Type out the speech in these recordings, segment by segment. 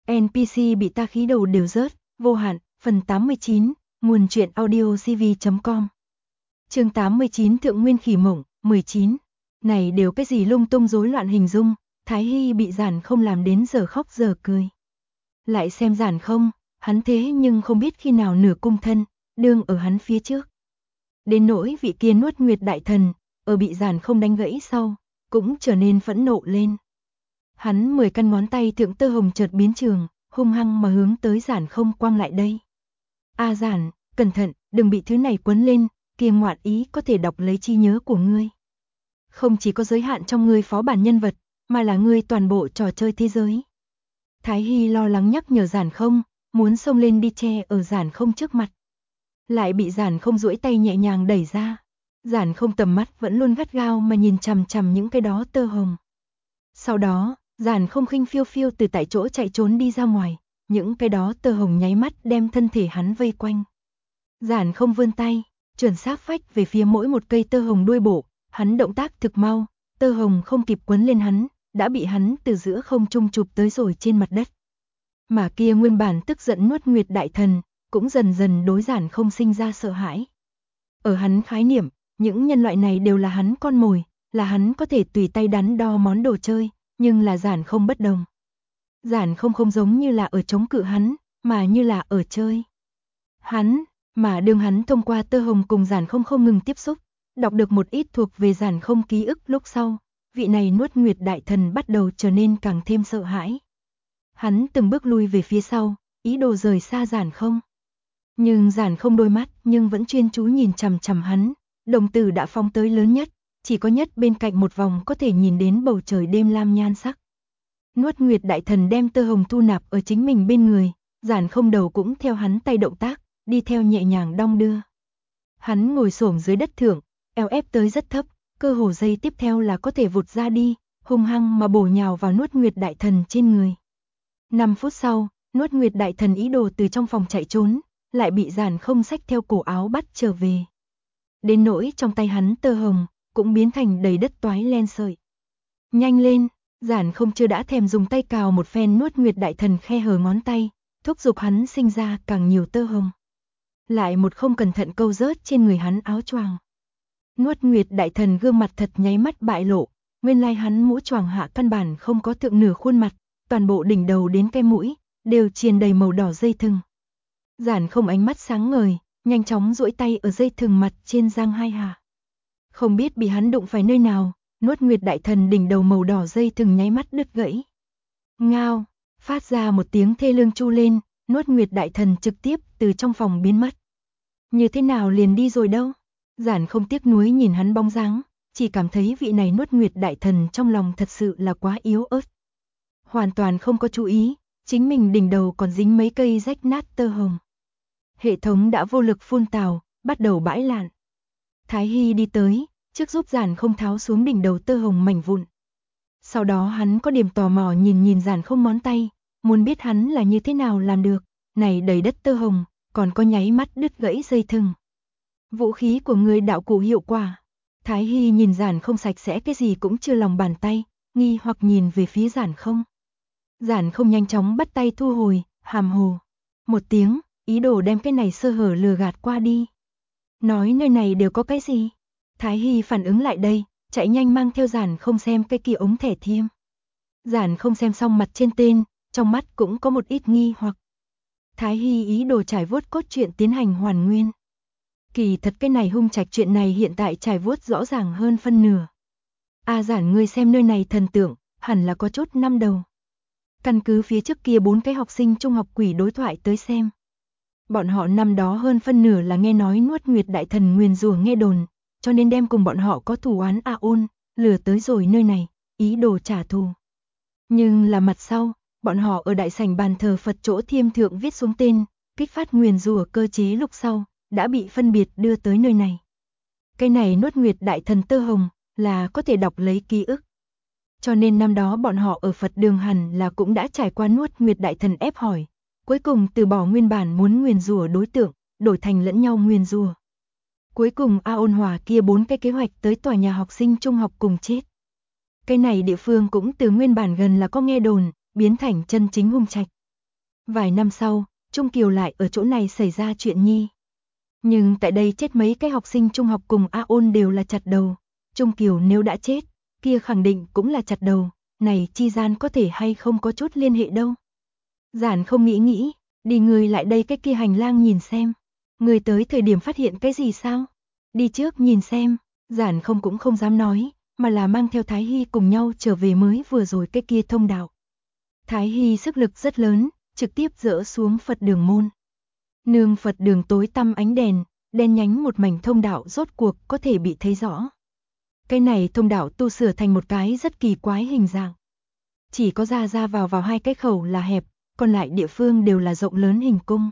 NPC bị ta khí đầu đều rớt, vô hạn, phần 89, nguồn truyện audio cv.com. Chương 89 Thượng Nguyên Khỉ Mộng, 19. Này đều cái gì lung tung rối loạn hình dung, Thái Hy bị Giản Không làm đến giờ khóc giờ cười. Lại xem Giản Không, hắn thế nhưng không biết khi nào nửa cung thân, đương ở hắn phía trước. Đến nỗi vị kia Nuốt Nguyệt đại thần, ở bị Giản Không đánh gãy sau, cũng trở nên phẫn nộ lên. Hắn 10 căn ngón tay thượng tơ hồng chợt biến trường, hung hăng mà hướng tới Giản Không quăng lại đây. A Giản, cẩn thận, đừng bị thứ này quấn lên, kia ngoạn ý có thể đọc lấy trí nhớ của ngươi. Không chỉ có giới hạn trong ngươi phó bản nhân vật, mà là ngươi toàn bộ trò chơi thế giới. Thái Hy lo lắng nhắc nhở Giản Không, muốn xông lên đi che ở Giản Không trước mặt. Lại bị Giản Không duỗi tay nhẹ nhàng đẩy ra. Giản Không tầm mắt vẫn luôn gắt gao mà nhìn chằm chằm những cái đó tơ hồng. Sau đó, Giản Không khinh phiêu phiêu từ tại chỗ chạy trốn đi ra ngoài, những cái đó tơ hồng nháy mắt đem thân thể hắn vây quanh. Giản Không vươn tay, chuẩn xác phách về phía mỗi một cây tơ hồng đuôi bộ, hắn động tác thực mau, tơ hồng không kịp quấn lên hắn, đã bị hắn từ giữa không trung chụp tới rồi trên mặt đất. Mà kia nguyên bản tức giận Nuốt Nguyệt đại thần, cũng dần dần đối Giản Không sinh ra sợ hãi. Ở hắn khái niệm, những nhân loại này đều là hắn con mồi, là hắn có thể tùy tay đắn đo món đồ chơi, nhưng là Giản Không bất đồng. Giản Không không giống như là ở chống cự hắn, mà như là ở chơi. Đương hắn thông qua tơ hồng cùng Giản Không không ngừng tiếp xúc, đọc được một ít thuộc về Giản Không ký ức lúc sau, vị này Nuốt Nguyệt đại thần bắt đầu trở nên càng thêm sợ hãi. Hắn từng bước lui về phía sau, ý đồ rời xa Giản Không. Nhưng Giản Không đôi mắt nhưng vẫn chuyên chú nhìn chằm chằm hắn, đồng tử đã phóng tới lớn nhất, chỉ có nhất bên cạnh một vòng có thể nhìn đến bầu trời đêm lam nhan sắc. Nuốt Nguyệt đại thần đem tơ hồng thu nạp ở chính mình bên người, Giản Không đầu cũng theo hắn tay động tác, đi theo nhẹ nhàng đong đưa. Hắn ngồi xổm dưới đất thượng, eo ép tới rất thấp, cơ hồ giây tiếp theo là có thể vụt ra đi, hung hăng mà bổ nhào vào Nuốt Nguyệt đại thần trên người. 5 phút sau, Nuốt Nguyệt đại thần ý đồ từ trong phòng chạy trốn, lại bị Giản Không xách theo cổ áo bắt trở về. Đến nỗi trong tay hắn tơ hồng, cũng biến thành đầy đất toái len sợi. Nhanh lên, Giản Không chưa đã thèm dùng tay cào một phen Nuốt Nguyệt đại thần khe hở ngón tay, thúc giục hắn sinh ra càng nhiều tơ hồng. Lại một không cẩn thận câu rớt trên người hắn áo choàng. Nuốt Nguyệt đại thần gương mặt thật nháy mắt bại lộ, nguyên lai hắn mũ choàng hạ căn bản không có thượng nửa khuôn mặt, toàn bộ đỉnh đầu đến cái mũi đều triền đầy màu đỏ dây thừng. Giản Không ánh mắt sáng ngời, nhanh chóng duỗi tay ở dây thừng mặt trên giang hai hạ. Không biết bị hắn đụng phải nơi nào, Nuốt Nguyệt đại thần đỉnh đầu màu đỏ dây thừng nháy mắt đứt gãy. Ngao, phát ra một tiếng thê lương chu lên, Nuốt Nguyệt đại thần trực tiếp từ trong phòng biến mất. Như thế nào liền đi rồi đâu? Giản Không tiếc nuối nhìn hắn bóng dáng, chỉ cảm thấy vị này Nuốt Nguyệt đại thần trong lòng thật sự là quá yếu ớt. Hoàn toàn không có chú ý, chính mình đỉnh đầu còn dính mấy cây rách nát tơ hồng. Hệ thống đã vô lực phun tào, bắt đầu bãi lạn. Thái Hy đi tới, trước giúp Giản Không tháo xuống đỉnh đầu tơ hồng mảnh vụn. Sau đó hắn có điểm tò mò nhìn Giản Không ngón tay, muốn biết hắn là như thế nào làm được, này đầy đất tơ hồng, còn có nháy mắt đứt gãy dây thừng. Vũ khí của người đạo cụ hiệu quả. Thái Hy nhìn Giản Không sạch sẽ cái gì cũng chưa lòng bàn tay, nghi hoặc nhìn về phía Giản Không. Giản Không nhanh chóng bắt tay thu hồi, hàm hồ một tiếng, ý đồ đem cái này sơ hở lừa gạt qua đi. Nói nơi này đều có cái gì? Thái Hy phản ứng lại đây, chạy nhanh mang theo Giản Không xem cái kia ống thẻ thiêm. Giản Không xem xong mặt trên tên, trong mắt cũng có một ít nghi hoặc. Thái Hy ý đồ trải vuốt cốt truyện tiến hành hoàn nguyên. Kỳ thật cái này hung trạch chuyện này hiện tại trải vuốt rõ ràng hơn phân nửa. A Giản, ngươi xem nơi này thần tượng, hẳn là có chút năm đầu. Căn cứ phía trước kia 4 cái học sinh trung học quỷ đối thoại tới xem. Bọn họ năm đó hơn phân nửa là nghe nói Nuốt Nguyệt đại thần nguyền rủa nghe đồn, cho nên đem cùng bọn họ có thù oán Aôn, lừa tới rồi nơi này, ý đồ trả thù. Nhưng là mặt sau, bọn họ ở đại sảnh bàn thờ Phật chỗ thiêm thượng viết xuống tên, kích phát nguyền rủa cơ chế lúc sau, đã bị phân biệt đưa tới nơi này. Cái này Nuốt Nguyệt đại thần tơ hồng, là có thể đọc lấy ký ức. Cho nên năm đó bọn họ ở Phật đường hẳn là cũng đã trải qua Nuốt Nguyệt đại thần ép hỏi, cuối cùng từ bỏ nguyên bản muốn nguyền rủa đối tượng, đổi thành lẫn nhau nguyền rủa. Cuối cùng Aôn Hòa kia 4 cái kế hoạch tới tòa nhà học sinh trung học cùng chết. Cái này địa phương cũng từ nguyên bản gần là có nghe đồn, biến thành chân chính hung trạch. Vài năm sau, Trung Kiều lại ở chỗ này xảy ra chuyện nhi. Nhưng tại đây chết mấy cái học sinh trung học cùng A Ôn đều là chặt đầu. Trung Kiều nếu đã chết, kia khẳng định cũng là chặt đầu, này chi gian có thể hay không có chút liên hệ đâu. Giản không nghĩ, đi người lại đây cái kia hành lang nhìn xem. Người tới thời điểm phát hiện cái gì sao? Đi trước nhìn xem, Giản không cũng không dám nói, mà là mang theo Thái Hy cùng nhau trở về mới vừa rồi cái kia thông đạo. Thái Hy sức lực rất lớn, trực tiếp dỡ xuống Phật đường môn. Nương Phật đường tối tăm ánh đèn, đen nhánh một mảnh thông đạo rốt cuộc có thể bị thấy rõ. Cái này thông đạo tu sửa thành một cái rất kỳ quái hình dạng. Chỉ có ra vào hai cái khẩu là hẹp, còn lại địa phương đều là rộng lớn hình cung.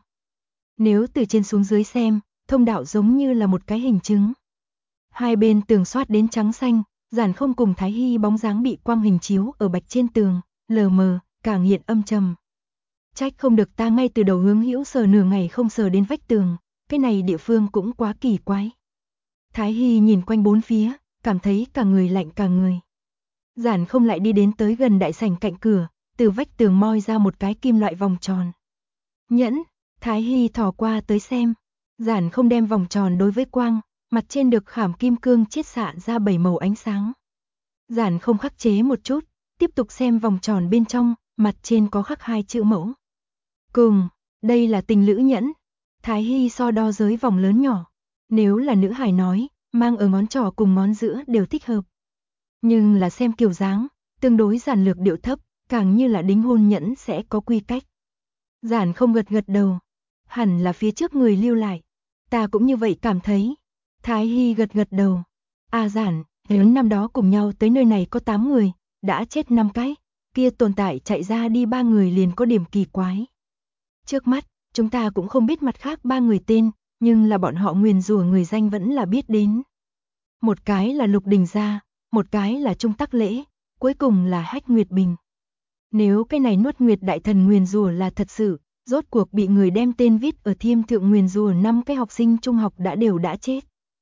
Nếu từ trên xuống dưới xem, thông đạo giống như là một cái hình trứng. Hai bên tường xoát đến trắng xanh, Giản không cùng Thái Hy bóng dáng bị quang hình chiếu ở bạch trên tường, lờ mờ, càng hiện âm trầm. Trách không được ta ngay từ đầu hướng hữu sờ nửa ngày không sờ đến vách tường, cái này địa phương cũng quá kỳ quái. Thái Hy nhìn quanh bốn phía, cảm thấy cả người lạnh cả người. Giản không lại đi đến tới gần đại sảnh cạnh cửa, từ vách tường moi ra một cái kim loại vòng tròn. Nhẫn, Thái Hy thò qua tới xem. Giản không đem vòng tròn đối với quang, mặt trên được khảm kim cương chiết xạ ra 7 màu ánh sáng. Giản không khắc chế một chút, tiếp tục xem vòng tròn bên trong, mặt trên có khắc 2 chữ mẫu. Cùng, đây là tình lữ nhẫn. Thái Hy so đo giới vòng lớn nhỏ. Nếu là nữ hài nói, mang ở ngón trỏ cùng ngón giữa đều thích hợp. Nhưng là xem kiểu dáng, tương đối giản lược điệu thấp, càng như là đính hôn nhẫn sẽ có quy cách. Giản không gật đầu, hẳn là phía trước người lưu lại. Ta cũng như vậy cảm thấy. Thái Hy gật đầu. Giản, lớn năm đó cùng nhau tới nơi này có 8 người, đã chết 5 cái, kia tồn tại chạy ra đi 3 người liền có điểm kỳ quái. Trước mắt, chúng ta cũng không biết mặt khác 3 người tên, nhưng là bọn họ nguyền rủa người danh vẫn là biết đến. Một cái là Lục Đình Gia, một cái là Trung Tắc Lễ, cuối cùng là Hách Nguyệt Bình. Nếu cái này nuốt nguyệt đại thần nguyền rủa là thật sự, rốt cuộc bị người đem tên viết ở thiêm thượng nguyền rủa 5 cái học sinh trung học đều đã chết.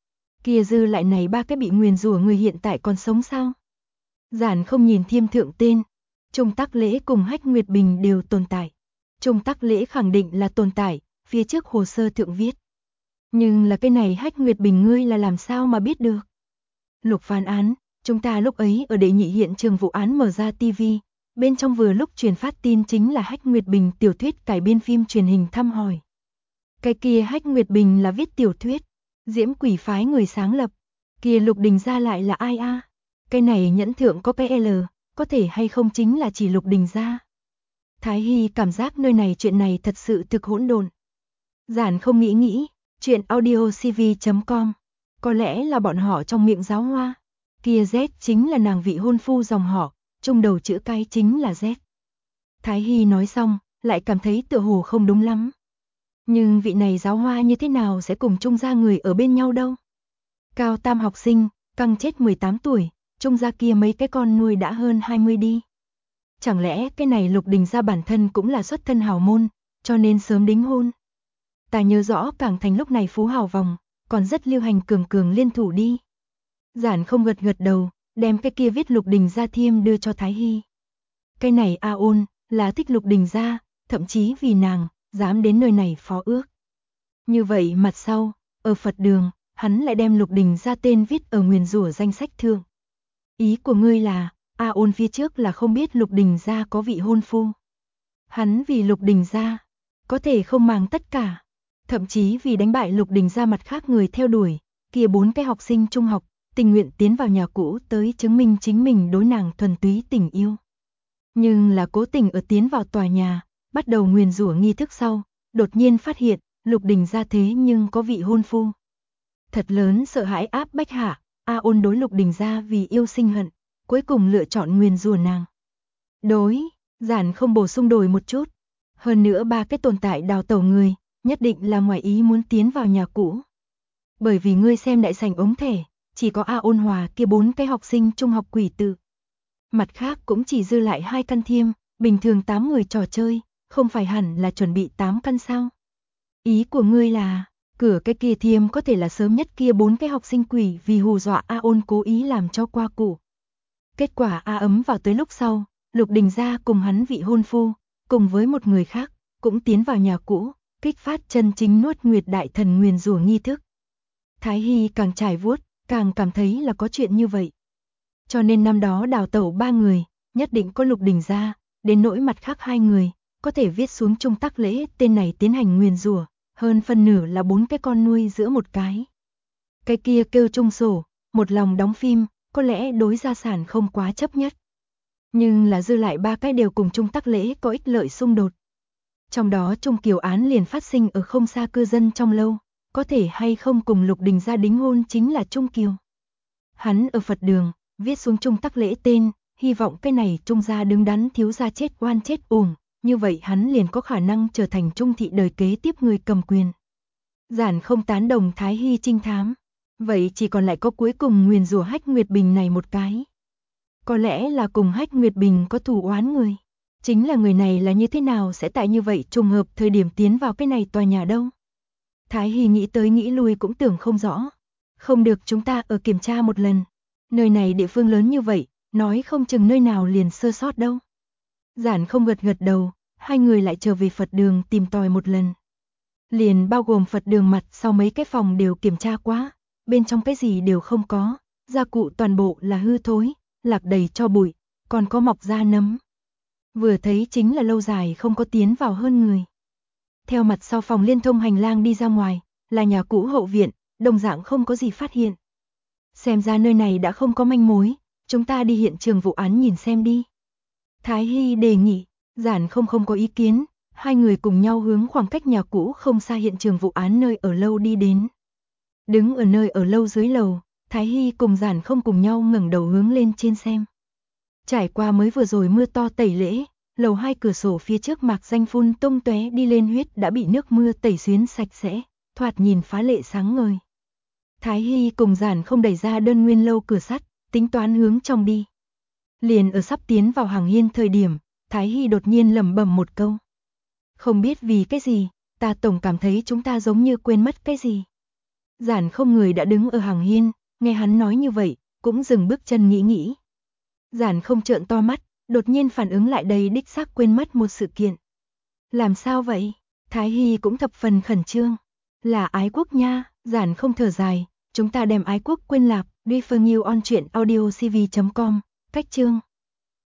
Kia dư lại này 3 cái bị nguyền rủa người hiện tại còn sống sao? Giản không nhìn thiêm thượng tên, Trung Tắc Lễ cùng Hách Nguyệt Bình đều tồn tại. Trung Tắc Lễ khẳng định là tồn tại, phía trước hồ sơ thượng viết. Nhưng là cái này Hách Nguyệt Bình ngươi là làm sao mà biết được? Lục phán án, chúng ta lúc ấy ở đệ nhị hiện trường vụ án mở ra TV, bên trong vừa lúc truyền phát tin chính là Hách Nguyệt Bình tiểu thuyết cải biên phim truyền hình thăm hỏi. Cái kia Hách Nguyệt Bình là viết tiểu thuyết, Diễm Quỷ phái người sáng lập, kia Lục Đình Gia lại là ai a? Cái này nhẫn thượng có cái L, có thể hay không chính là chỉ Lục Đình Gia. Thái Hy cảm giác nơi này chuyện này thật sự thực hỗn độn. Giản không nghĩ, chuyện audiocv.com, có lẽ là bọn họ trong miệng giáo hoa. Kia Z chính là nàng vị hôn phu dòng họ, trung đầu chữ cái chính là Z. Thái Hy nói xong, lại cảm thấy tựa hồ không đúng lắm. Nhưng vị này giáo hoa như thế nào sẽ cùng Trung gia người ở bên nhau đâu? Cao tam học sinh, căng chết 18 tuổi, Trung gia kia mấy cái con nuôi đã hơn 20 đi. Chẳng lẽ cái này Lục Đình Gia bản thân cũng là xuất thân hào môn, cho nên sớm đính hôn. Ta nhớ rõ Cảng Thành lúc này phú hào vòng, còn rất lưu hành cường liên thủ đi. Giản không gật đầu, đem cái kia viết Lục Đình Gia thiêm đưa cho Thái Hy. Cái này A Ôn, là thích Lục Đình Gia, thậm chí vì nàng, dám đến nơi này phó ước. Như vậy mặt sau, ở Phật đường, hắn lại đem Lục Đình Gia tên viết ở nguyền rủa danh sách thượng. Ý của ngươi là, A Ôn phía trước là không biết Lục Đình Gia có vị hôn phu. Hắn vì Lục Đình Gia, có thể không màng tất cả, thậm chí vì đánh bại Lục Đình Gia mặt khác người theo đuổi, kia 4 cái học sinh trung học, tình nguyện tiến vào nhà cũ tới chứng minh chính mình đối nàng thuần túy tình yêu. Nhưng là cố tình ở tiến vào tòa nhà, bắt đầu nguyền rủa nghi thức sau, đột nhiên phát hiện, Lục Đình Gia thế nhưng có vị hôn phu. Thật lớn sợ hãi áp bách hạ, A Ôn đối Lục Đình Gia vì yêu sinh hận, cuối cùng lựa chọn nguyền rủa nàng. Giản không bổ sung đổi một chút. Hơn nữa 3 cái tồn tại đào tẩu người, nhất định là ngoài ý muốn tiến vào nhà cũ. Bởi vì ngươi xem đại sảnh ống thẻ, chỉ có A Ôn Hòa kia 4 cái học sinh trung học quỷ tự. Mặt khác cũng chỉ dư lại 2 căn thiêm, bình thường 8 người trò chơi, không phải hẳn là chuẩn bị 8 căn sao? Ý của ngươi là, cửa cái kia thiêm có thể là sớm nhất kia 4 cái học sinh quỷ vì hù dọa A Ôn cố ý làm cho qua củ. Kết quả A ấm vào tới lúc sau, Lục Đình Gia cùng hắn vị hôn phu, cùng với một người khác, cũng tiến vào nhà cũ, kích phát chân chính nuốt nguyệt đại thần nguyền rủa nghi thức. Thái Hy càng trải vuốt, càng cảm thấy là có chuyện như vậy. Cho nên năm đó đào tẩu 3 người, nhất định có Lục Đình gia, đến nỗi mặt khác 2 người, có thể viết xuống Trung Tắc Lễ tên này tiến hành nguyền rủa, hơn phân nửa là 4 cái con nuôi giữa một cái. Cái kia kêu Trung Sổ, một lòng đóng phim, có lẽ đối gia sản không quá chấp nhất. Nhưng là dư lại 3 cái đều cùng Trung Tắc Lễ có ích lợi xung đột. Trong đó Trung Kiều án liền phát sinh ở không xa cư dân trong lâu, có thể hay không cùng Lục Đình gia đính hôn chính là Trung Kiều. Hắn ở Phật đường, viết xuống Trung Tắc Lễ tên, hy vọng cái này Trung gia đứng đắn thiếu gia chết oan chết uổng, như vậy hắn liền có khả năng trở thành Trung thị đời kế tiếp người cầm quyền. Giản không tán đồng Thái Hy trinh thám, vậy chỉ còn lại có cuối cùng nguyền rủa Hách Nguyệt Bình này một cái. Có lẽ là cùng Hách Nguyệt Bình có thù oán người. Chính là người này là như thế nào sẽ tại như vậy trùng hợp thời điểm tiến vào cái này tòa nhà đâu. Thái Hy nghĩ tới nghĩ lui cũng tưởng không rõ. Không được, chúng ta ở kiểm tra một lần. Nơi này địa phương lớn như vậy, nói không chừng nơi nào liền sơ sót đâu. Giản không gật gật đầu, hai người lại trở về Phật đường tìm tòi một lần. Liền bao gồm Phật đường mặt sau mấy cái phòng đều kiểm tra quá, bên trong cái gì đều không có, gia cụ toàn bộ là hư thối, lạc đầy tro bụi, còn có mọc ra nấm. Vừa thấy chính là lâu dài không có tiến vào hơn người. Theo mặt sau phòng liên thông hành lang đi ra ngoài, là nhà cũ hậu viện, đồng dạng không có gì phát hiện. Xem ra nơi này đã không có manh mối, chúng ta đi hiện trường vụ án nhìn xem đi. Thái Hy đề nghị, Giản không có ý kiến, hai người cùng nhau hướng khoảng cách nhà cũ không xa hiện trường vụ án nơi ở lâu đi đến. Đứng ở nơi ở lâu dưới lầu, Thái Hy cùng Giản không cùng nhau ngẩng đầu hướng lên trên xem. Trải qua mới vừa rồi mưa to tẩy lễ, lầu 2 cửa sổ phía trước mạc danh phun tung tóe đi lên huyết đã bị nước mưa tẩy xuyến sạch sẽ, thoạt nhìn phá lệ sáng ngời. Thái Hy cùng Giản không đẩy ra đơn nguyên lâu cửa sắt, tính toán hướng trong đi. Liền ở sắp tiến vào hàng hiên thời điểm, Thái Hy đột nhiên lẩm bẩm một câu. Không biết vì cái gì, ta tổng cảm thấy chúng ta giống như quên mất cái gì. Giản không người đã đứng ở hàng hiên, nghe hắn nói như vậy, cũng dừng bước chân nghĩ. Giản không trợn to mắt, đột nhiên phản ứng lại đây đích xác quên mất một sự kiện. Làm sao vậy? Thái Hy cũng thập phần khẩn trương. Là ái quốc nha, Giản không thở dài, chúng ta đem ái quốc quên lạc, refer new on truyện audio cv.com, cách chương.